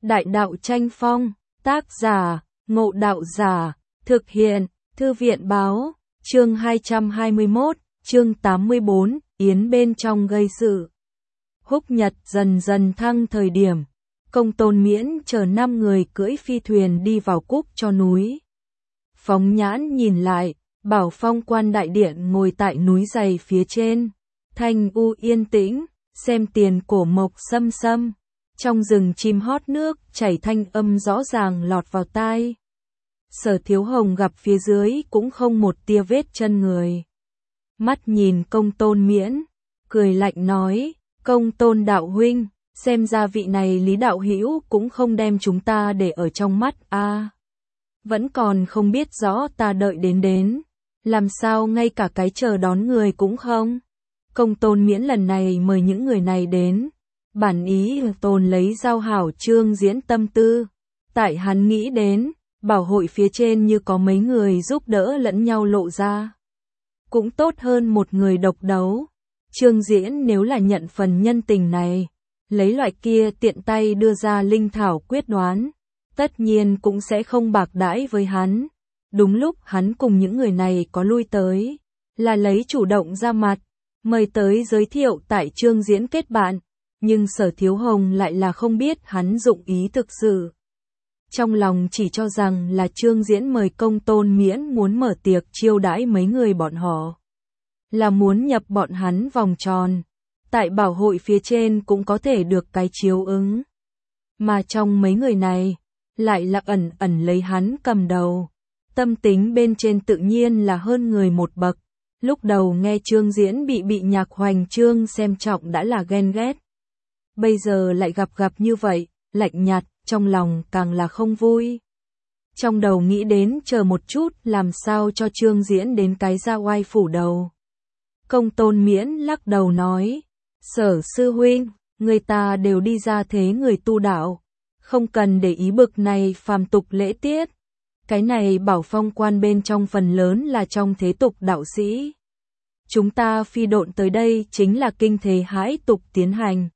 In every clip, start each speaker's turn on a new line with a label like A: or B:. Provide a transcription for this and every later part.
A: Đại đạo tranh phong, tác giả, Ngộ Đạo Giả, thực hiện, Thư viện báo, chương 221, chương 84, Yến bên trong gây sự. Húc nhật dần dần thăng thời điểm, Công Tôn Miễn chờ 5 người cưỡi phi thuyền đi vào cúc cho núi. Phóng nhãn nhìn lại, Bảo Phong Quan đại điện ngồi tại núi dày phía trên, thanh u yên tĩnh, xem tiền cổ mộc xâm xâm. Trong rừng chim hót nước chảy thanh âm rõ ràng lọt vào tai. Sở Thiếu Hồng gặp phía dưới cũng không một tia vết chân người. Mắt nhìn Công Tôn Miễn, cười lạnh nói, Công Tôn đạo huynh, xem ra vị này Lý đạo hữu cũng không đem chúng ta để ở trong mắt a. Vẫn còn không biết rõ ta đợi đến, làm sao ngay cả cái chờ đón người cũng không. Công Tôn Miễn lần này mời những người này đến. Bản ý tồn lấy giao hảo Trương Diễn tâm tư. Tại hắn nghĩ đến, bảo hội phía trên như có mấy người giúp đỡ lẫn nhau lộ ra. Cũng tốt hơn một người độc đấu. Trương Diễn nếu là nhận phần nhân tình này, lấy loại kia tiện tay đưa ra linh thảo quyết đoán, tất nhiên cũng sẽ không bạc đãi với hắn. Đúng lúc hắn cùng những người này có lui tới, là lấy chủ động ra mặt, mời tới giới thiệu tại Trương Diễn kết bạn. Nhưng Sở Thiếu Hồng lại là không biết hắn dụng ý thực sự. Trong lòng chỉ cho rằng là Trương Diễn mời Công Tôn Miễn muốn mở tiệc chiêu đãi mấy người bọn họ. Là muốn nhập bọn hắn vòng tròn. Tại bảo hội phía trên cũng có thể được cái chiếu ứng. Mà trong mấy người này, lại là ẩn ẩn lấy hắn cầm đầu. Tâm tính bên trên tự nhiên là hơn người một bậc. Lúc đầu nghe Trương Diễn bị Nhạc Hoành Trương xem trọng đã là ghen ghét. Bây giờ lại gặp như vậy, lạnh nhạt, trong lòng càng là không vui. Trong đầu nghĩ đến chờ một chút làm sao cho Trương Diễn đến cái ra oai phủ đầu. Công Tôn Miễn lắc đầu nói, Sở sư huynh, người ta đều đi ra thế người tu đạo, không cần để ý bực này phàm tục lễ tiết. Cái này Bảo Phong Quan bên trong phần lớn là trong thế tục đạo sĩ. Chúng ta phi độn tới đây chính là kinh thế hãi tục tiến hành.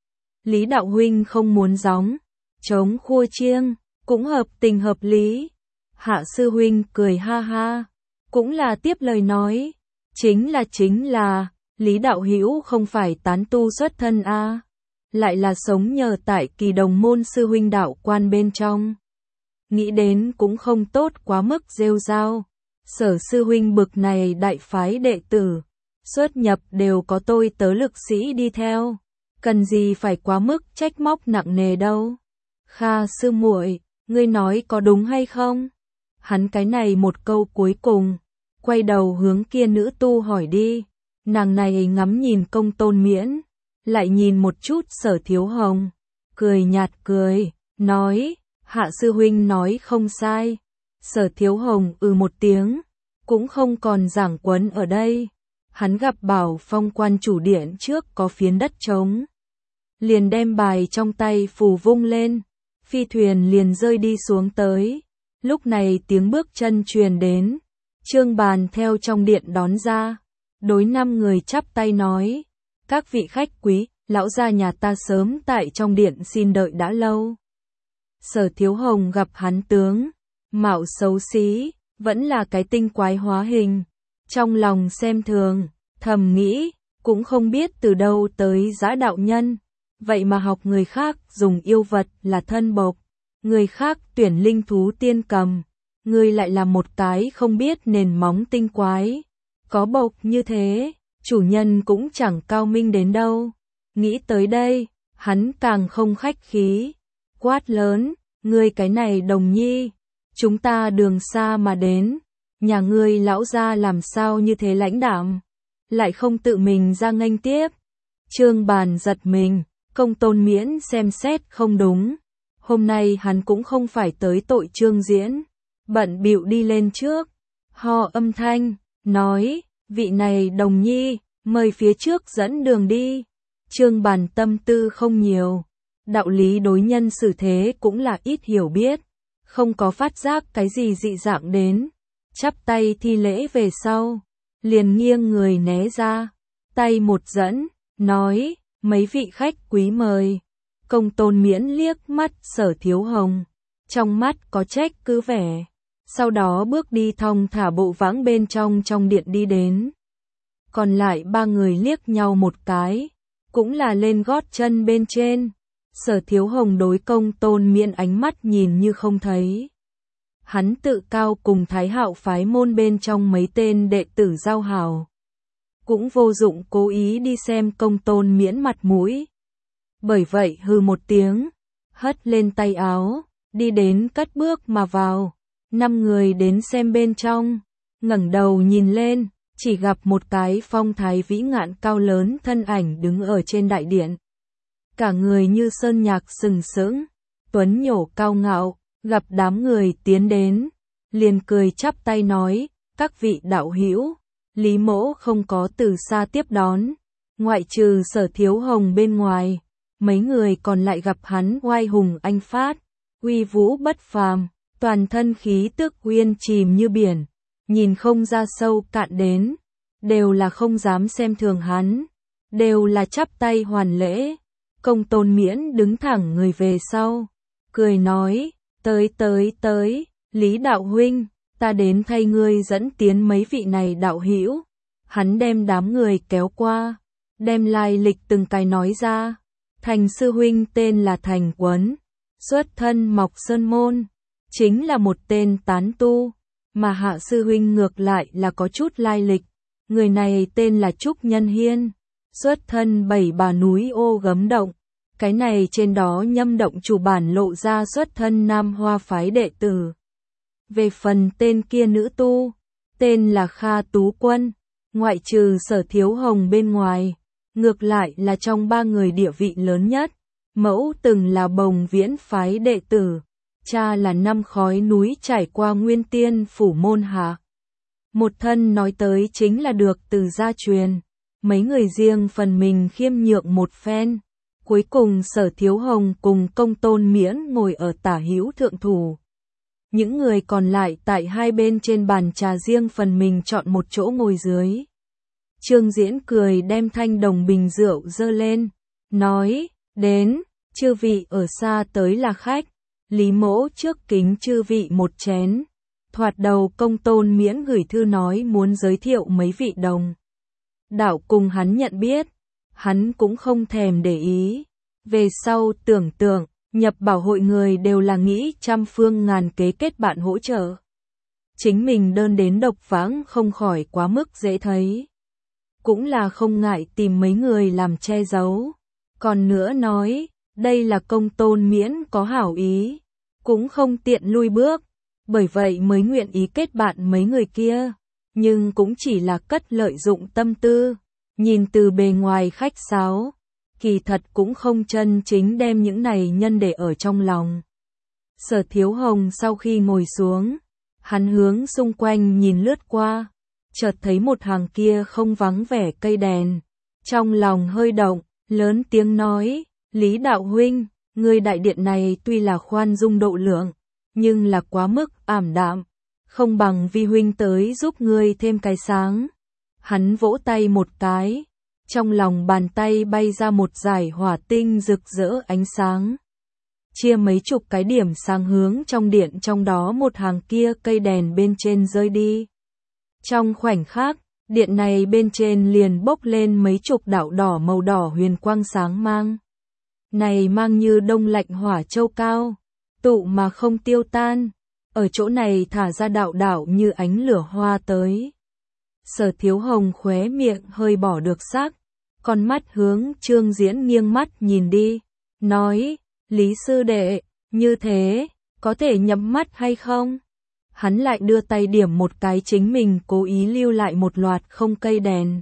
A: Lý đạo huynh không muốn gióng chống khua chiêng, cũng hợp tình hợp lý. Hạ sư huynh cười ha ha, cũng là tiếp lời nói, chính là, Lý đạo hữu không phải tán tu xuất thân a, lại là sống nhờ tại Kỳ Đồng môn sư huynh đạo quan bên trong. Nghĩ đến cũng không tốt quá mức rêu rao. Sở sư huynh bực này đại phái đệ tử, xuất nhập đều có tôi tớ lực sĩ đi theo. Cần gì phải quá mức trách móc nặng nề đâu. Kha sư muội, ngươi nói có đúng hay không? Hắn cái này một câu cuối cùng, quay đầu hướng kia nữ tu hỏi đi. Nàng này ngắm nhìn Công Tôn Miễn, lại nhìn một chút Sở Thiếu Hồng, cười nhạt cười, nói, Hạ sư huynh nói không sai. Sở Thiếu Hồng một tiếng, cũng không còn giảng quấn ở đây. Hắn gặp Bảo Phong Quan chủ điện trước có phiến đất trống. Liền đem bài trong tay phù vung lên, phi thuyền liền rơi đi xuống tới. Lúc này tiếng bước chân truyền đến, Trương Bàn theo trong điện đón ra, đối 5 người chắp tay nói, các vị khách quý, lão gia nhà ta sớm tại trong điện xin đợi đã lâu. Sở Thiếu Hồng gặp hắn tướng, mạo xấu xí, vẫn là cái tinh quái hóa hình, trong lòng xem thường, thầm nghĩ, cũng không biết từ đâu tới dã đạo nhân. Vậy mà học người khác dùng yêu vật là thân bộc, người khác tuyển linh thú tiên cầm, người lại là một cái không biết nền móng tinh quái. Có bộc như thế, chủ nhân cũng chẳng cao minh đến đâu. Nghĩ tới đây, hắn càng không khách khí, quát lớn, ngươi cái này Đồng Nhi, chúng ta đường xa mà đến, nhà ngươi lão gia làm sao như thế lãnh đạm, lại không tự mình ra nghênh tiếp. Trương Bàn giật mình. Công Tôn Miễn xem xét không đúng, hôm nay hắn cũng không phải tới tội Trương Diễn, bận bịu đi lên trước, ho âm thanh, nói, vị này Đồng Nhi, mời phía trước dẫn đường đi. Trương Bàn tâm tư không nhiều, đạo lý đối nhân xử thế cũng là ít hiểu biết, không có phát giác cái gì dị dạng đến, chắp tay thi lễ về sau, liền nghiêng người né ra, tay một dẫn, nói, mấy vị khách quý mời. Công Tôn Miễn liếc mắt Sở Thiếu Hồng, trong mắt có trách cứ vẻ, sau đó bước đi thong thả bộ vãng bên trong điện đi đến. Còn lại ba người liếc nhau một cái, cũng là lên gót chân bên trên. Sở Thiếu Hồng đối Công Tôn Miễn ánh mắt nhìn như không thấy. Hắn tự cao cùng Thái Hạo phái môn bên trong mấy tên đệ tử giao hảo. Cũng vô dụng cố ý đi xem Công Tôn Miễn mặt mũi. Bởi vậy hừ một tiếng, hất lên tay áo, đi đến cất bước mà vào. 5 người đến xem bên trong, ngẩng đầu nhìn lên, chỉ gặp một cái phong thái vĩ ngạn cao lớn thân ảnh đứng ở trên đại điện. Cả người như sơn nhạc sừng sững, tuấn nhổ cao ngạo, gặp đám người tiến đến, liền cười chắp tay nói, các vị đạo hữu, Lý Mỗ không có từ xa tiếp đón, ngoại trừ Sở Thiếu Hồng bên ngoài, mấy người còn lại gặp hắn oai hùng anh phát, uy vũ bất phàm, toàn thân khí tức uyên chìm như biển, nhìn không ra sâu cạn đến, đều là không dám xem thường hắn, đều là chắp tay hoàn lễ. Công Tôn Miễn đứng thẳng người về sau, cười nói, tới, Lý đạo huynh, ta đến thay ngươi dẫn tiến mấy vị này đạo hữu. Hắn đem đám người kéo qua, đem lai lịch từng cái nói ra. Thành sư huynh tên là Thành Quấn, xuất thân Mộc Sơn môn, chính là một tên tán tu, mà Hạ sư huynh ngược lại là có chút lai lịch. Người này tên là Trúc Nhân Hiên, xuất thân Bảy Bà núi Ô Gấm Động. Cái này trên đó Nhâm Động chủ bản lộ ra xuất thân Nam Hoa phái đệ tử. Về phần tên kia nữ tu, tên là Kha Tú Quân, ngoại trừ Sở Thiếu Hồng bên ngoài, ngược lại là trong ba người địa vị lớn nhất. Mẫu từng là Bồng Viễn phái đệ tử, cha là năm khói núi trải qua Nguyên Tiên phủ môn hạ. Một thân nói tới chính là được từ gia truyền, mấy người riêng phần mình khiêm nhượng một phen. Cuối cùng Sở Thiếu Hồng cùng Công Tôn Miễn ngồi ở tả hữu thượng thủ. Những người còn lại tại hai bên trên bàn trà riêng phần mình chọn một chỗ ngồi dưới. Trương Diễn cười đem thanh đồng bình rượu dơ lên, nói, đến, chư vị ở xa tới là khách, Lý Mỗ trước kính chư vị một chén. Thoạt đầu Công Tôn Miễn gửi thư nói muốn giới thiệu mấy vị đồng đạo cùng hắn nhận biết. Hắn cũng không thèm để ý. Về sau tưởng tượng, nhập bảo hội người đều là nghĩ trăm phương ngàn kế kết bạn hỗ trợ. Chính mình đơn đến độc vãng không khỏi quá mức dễ thấy. Cũng là không ngại tìm mấy người làm che giấu. Còn nữa nói, đây là Công Tôn Miễn có hảo ý, cũng không tiện lui bước. Bởi vậy mới nguyện ý kết bạn mấy người kia. Nhưng cũng chỉ là cất lợi dụng tâm tư. Nhìn từ bề ngoài khách sáo, kỳ thật cũng không chân chính đem những này nhân để ở trong lòng. Sở Thiếu Hồng sau khi ngồi xuống, hắn hướng xung quanh nhìn lướt qua, chợt thấy một hàng kia không vắng vẻ cây đèn. Trong lòng hơi động, lớn tiếng nói, Lý đạo huynh, ngươi đại điện này tuy là khoan dung độ lượng, nhưng là quá mức ảm đạm, không bằng vi huynh tới giúp ngươi thêm cái sáng. Hắn vỗ tay một cái, trong lòng bàn tay bay ra một dải hỏa tinh rực rỡ ánh sáng. Chia mấy chục cái điểm sáng hướng trong điện, trong đó một hàng kia cây đèn bên trên rơi đi. Trong khoảnh khắc, điện này bên trên liền bốc lên mấy chục đạo đỏ màu đỏ huyền quang sáng mang. Này mang như đông lạnh hỏa châu cao, tụ mà không tiêu tan, ở chỗ này thả ra đạo đạo như ánh lửa hoa tới. Sở Thiếu Hồng khóe miệng hơi bỏ được sắc, con mắt hướng Trương Diễn nghiêng mắt nhìn đi, nói, Lý sư đệ, như thế, có thể nhắm mắt hay không? Hắn lại đưa tay điểm một cái chính mình cố ý lưu lại một loạt không cây đèn.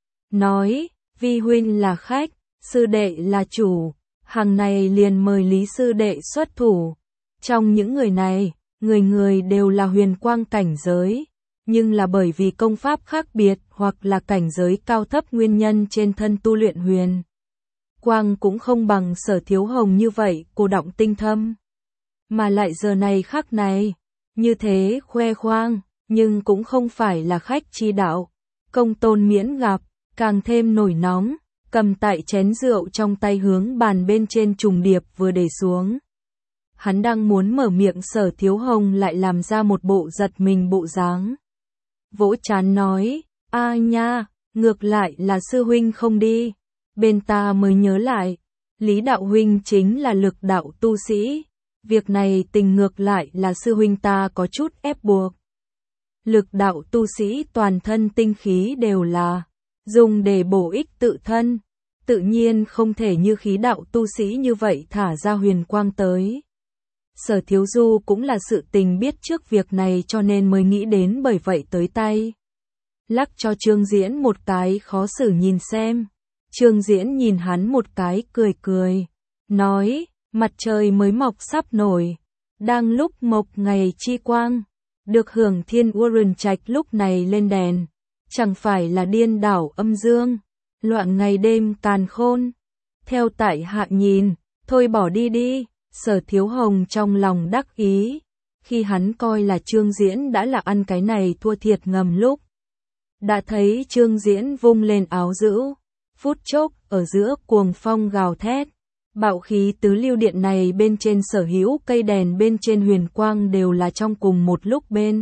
A: Nói, vi huynh là khách, sư đệ là chủ, hàng này liền mời Lý sư đệ xuất thủ. Trong những người này, người người đều là huyền quang cảnh giới. Nhưng là bởi vì công pháp khác biệt hoặc là cảnh giới cao thấp nguyên nhân trên thân tu luyện huyền quang cũng không bằng Sở Thiếu Hồng như vậy cô động tinh thâm. Mà lại giờ này khắc này, như thế khoe khoang, nhưng cũng không phải là khách chi đạo. Công Tôn Miễn gặp, càng thêm nổi nóng, cầm tại chén rượu trong tay hướng bàn bên trên trùng điệp vừa để xuống. Hắn đang muốn mở miệng, Sở Thiếu Hồng lại làm ra một bộ giật mình bộ dáng. Vỗ trán nói, a nha, ngược lại là sư huynh không đi. Bên ta mới nhớ lại, Lý đạo huynh chính là lực đạo tu sĩ. Việc này tình ngược lại là sư huynh ta có chút ép buộc. Lực đạo tu sĩ toàn thân tinh khí đều là dùng để bổ ích tự thân, tự nhiên không thể như khí đạo tu sĩ như vậy thả ra huyền quang tới. Sở Thiếu Du cũng là sự tình biết trước việc này cho nên mới nghĩ đến, bởi vậy tới tay. Lắc cho Trương Diễn một cái khó xử nhìn xem. Trương Diễn nhìn hắn một cái cười cười, nói, mặt trời mới mọc sắp nổi, đang lúc mộc ngày chi quang, được hưởng thiên uẩn trạch lúc này lên đèn, chẳng phải là điên đảo âm dương, loạn ngày đêm càn khôn. Theo tại hạ nhìn, thôi bỏ đi đi. Sở Thiếu Hồng trong lòng đắc ý, khi hắn coi là Trương Diễn đã là ăn cái này thua thiệt ngầm lúc. Đã thấy Trương Diễn vung lên áo giữ, phút chốc ở giữa cuồng phong gào thét, bạo khí tứ lưu điện này bên trên sở hữu cây đèn bên trên huyền quang đều là trong cùng một lúc bên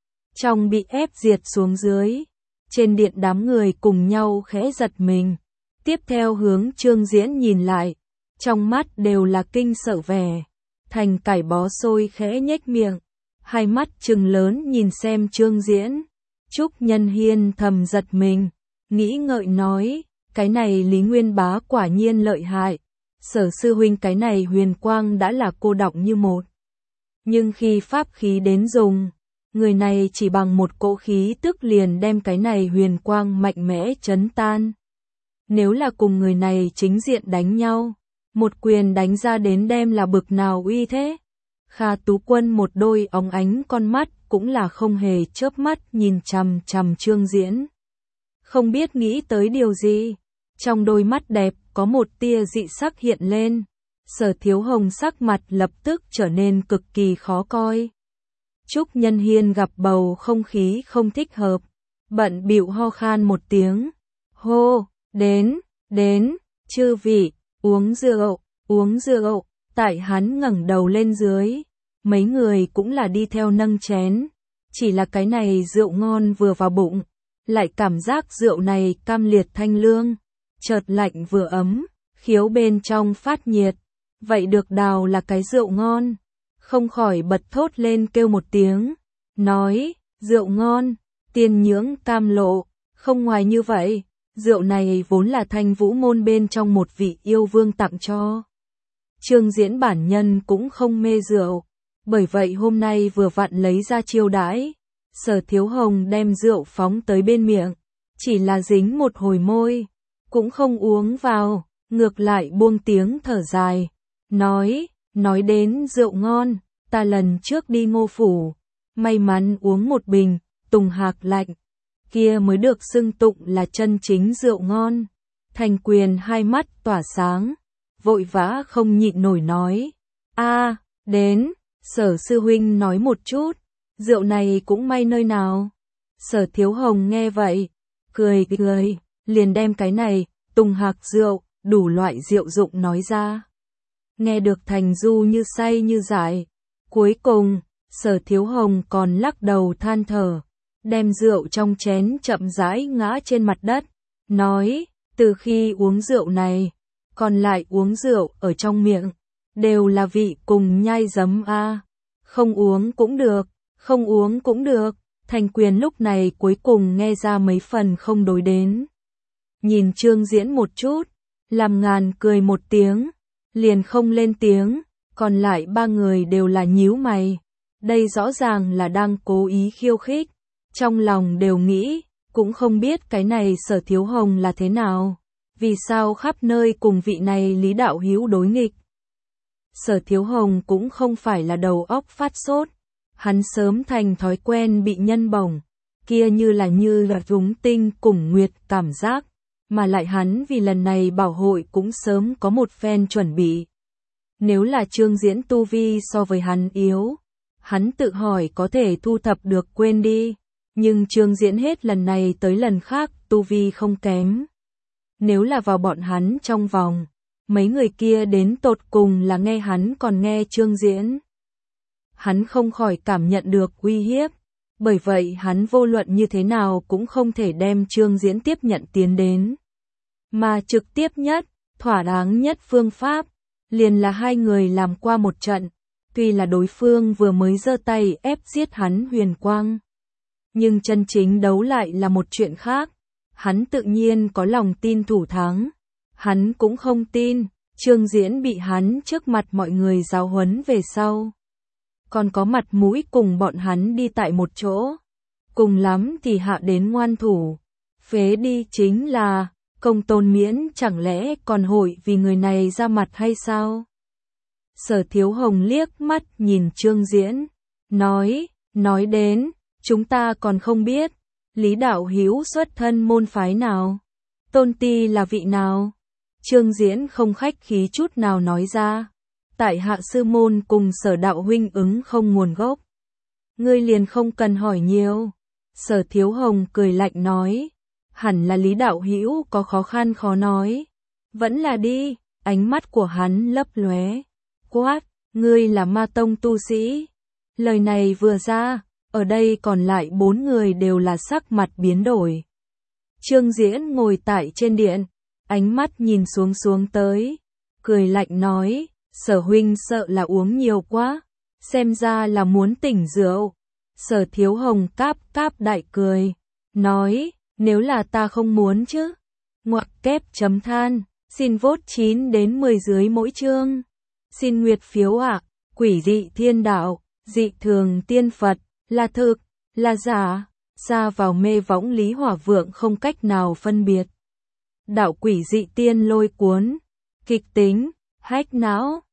A: trong bị ép diệt xuống dưới. Trên điện đám người cùng nhau khẽ giật mình, tiếp theo hướng Trương Diễn nhìn lại. Trong mắt đều là kinh sợ vẻ, Thành Cải bó xôi khẽ nhếch miệng, hai mắt trừng lớn nhìn xem Trương Diễn. Trúc Nhân Hiên thầm giật mình, nghĩ ngợi nói, cái này Lý Nguyên Bá quả nhiên lợi hại, Sở sư huynh cái này huyền quang đã là cô đọng như một. Nhưng khi pháp khí đến dùng, người này chỉ bằng một cỗ khí tức liền đem cái này huyền quang mạnh mẽ chấn tan. Nếu là cùng người này chính diện đánh nhau, một quyền đánh ra đến đem là bực nào uy thế. Kha Tú Quân một đôi óng ánh con mắt cũng là không hề chớp mắt nhìn chằm chằm Trương Diễn. Không biết nghĩ tới điều gì, trong đôi mắt đẹp có một tia dị sắc hiện lên. Sở Thiếu Hồng sắc mặt lập tức trở nên cực kỳ khó coi. Trúc Nhân Hiên gặp bầu không khí không thích hợp, bận bịu ho khan một tiếng. Hô, đến, chư vị, uống rượu, tại hắn ngẩng đầu lên dưới. Mấy người cũng là đi theo nâng chén, chỉ là cái này rượu ngon vừa vào bụng, lại cảm giác rượu này cam liệt thanh lương, chợt lạnh vừa ấm, khiếu bên trong phát nhiệt. Vậy được đào là cái rượu ngon, không khỏi bật thốt lên kêu một tiếng, nói, rượu ngon, tiên nhưỡng cam lộ, không ngoài như vậy, rượu này vốn là Thanh Vũ môn bên trong một vị yêu vương tặng cho. Trương Diễn bản nhân cũng không mê rượu, bởi vậy hôm nay vừa vặn lấy ra chiêu đãi. Sở Thiếu Hồng đem rượu phóng tới bên miệng, chỉ là dính một hồi môi, cũng không uống vào, ngược lại buông tiếng thở dài, nói đến rượu ngon, ta lần trước đi Ngô Phủ, may mắn uống một bình Tùng Hạc lạnh, kia mới được xưng tụng là chân chính rượu ngon. Thành Quyền hai mắt tỏa sáng, vội vã không nhịn nổi nói, đến, Sở sư huynh nói một chút, rượu này cũng may nơi nào. Sở Thiếu Hồng nghe vậy, cười, liền đem cái này, Tùng Hạc rượu, đủ loại rượu dụng nói ra. Nghe được Thành Du như say như dại. Cuối cùng, Sở Thiếu Hồng còn lắc đầu than thở, đem rượu trong chén chậm rãi ngã trên mặt đất, nói, từ khi uống rượu này, còn lại uống rượu ở trong miệng, đều là vị cùng nhai giấm không uống cũng được. Thành Quyền lúc này cuối cùng nghe ra mấy phần không đối đến. Nhìn Trương Diễn một chút, làm ngàn cười một tiếng, liền không lên tiếng, còn lại ba người đều là nhíu mày. Đây rõ ràng là đang cố ý khiêu khích, trong lòng đều nghĩ, cũng không biết cái này Sở Thiếu Hồng là thế nào, vì sao khắp nơi cùng vị này Lý đạo hữu đối nghịch. Sở Thiếu Hồng cũng không phải là đầu óc phát sốt, hắn sớm thành thói quen bị nhân bổng, kia như là rúng tinh cùng nguyệt cảm giác, mà lại hắn vì lần này bảo hội cũng sớm có một phen chuẩn bị. Nếu là Trương Diễn tu vi so với hắn yếu, hắn tự hỏi có thể thu thập được quên đi, nhưng Trương Diễn hết lần này tới lần khác tu vi không kém. nếu là vào bọn hắn trong vòng, mấy người kia đến tột cùng là nghe hắn còn nghe Trương Diễn. Hắn không khỏi cảm nhận được uy hiếp, bởi vậy hắn vô luận như thế nào cũng không thể đem Trương Diễn tiếp nhận tiến đến. Mà trực tiếp nhất, thỏa đáng nhất phương pháp, liền là hai người làm qua một trận, tuy là đối phương vừa mới giơ tay ép giết hắn Huyền Quang. Nhưng chân chính đấu lại là một chuyện khác, hắn tự nhiên có lòng tin thủ thắng. Hắn cũng không tin, Trương Diễn bị hắn trước mặt mọi người giáo huấn về sau. Còn có mặt mũi cùng bọn hắn đi tại một chỗ. Cùng lắm thì hạ đến ngoan thủ. Phế đi chính là, Công Tôn Miễn chẳng lẽ còn hội vì người này ra mặt hay sao? Sở Thiếu Hồng liếc mắt nhìn Trương Diễn, nói đến, chúng ta còn không biết, Lý đạo hữu xuất thân môn phái nào? Tôn ti là vị nào? Trương Diễn không khách khí chút nào nói ra, tại hạ sư môn cùng Sở đạo huynh ứng không nguồn gốc. Ngươi liền không cần hỏi nhiều. Sở Thiếu Hồng cười lạnh nói, hẳn là Lý đạo hữu có khó khăn khó nói. Vẫn là đi, ánh mắt của hắn lấp lóe. Quát, ngươi là ma tông tu sĩ. Lời này vừa ra, ở đây còn lại 4 người đều là sắc mặt biến đổi. Trương Diễn ngồi tại trên điện, ánh mắt nhìn xuống tới, cười lạnh nói, Sở huynh sợ là uống nhiều quá, xem ra là muốn tỉnh rượu. Sở Thiếu Hồng cáp đại cười, nói, nếu là ta không muốn chứ. Ngoặc kép chấm than, xin vote 9 đến 10 dưới mỗi chương. Xin nguyệt phiếu ạ, quỷ dị thiên đạo, dị thường tiên Phật, là thực, là giả, ra vào mê võng Lý Hỏa Vượng không cách nào phân biệt. Đạo quỷ dị tiên lôi cuốn, kịch tính, hách não.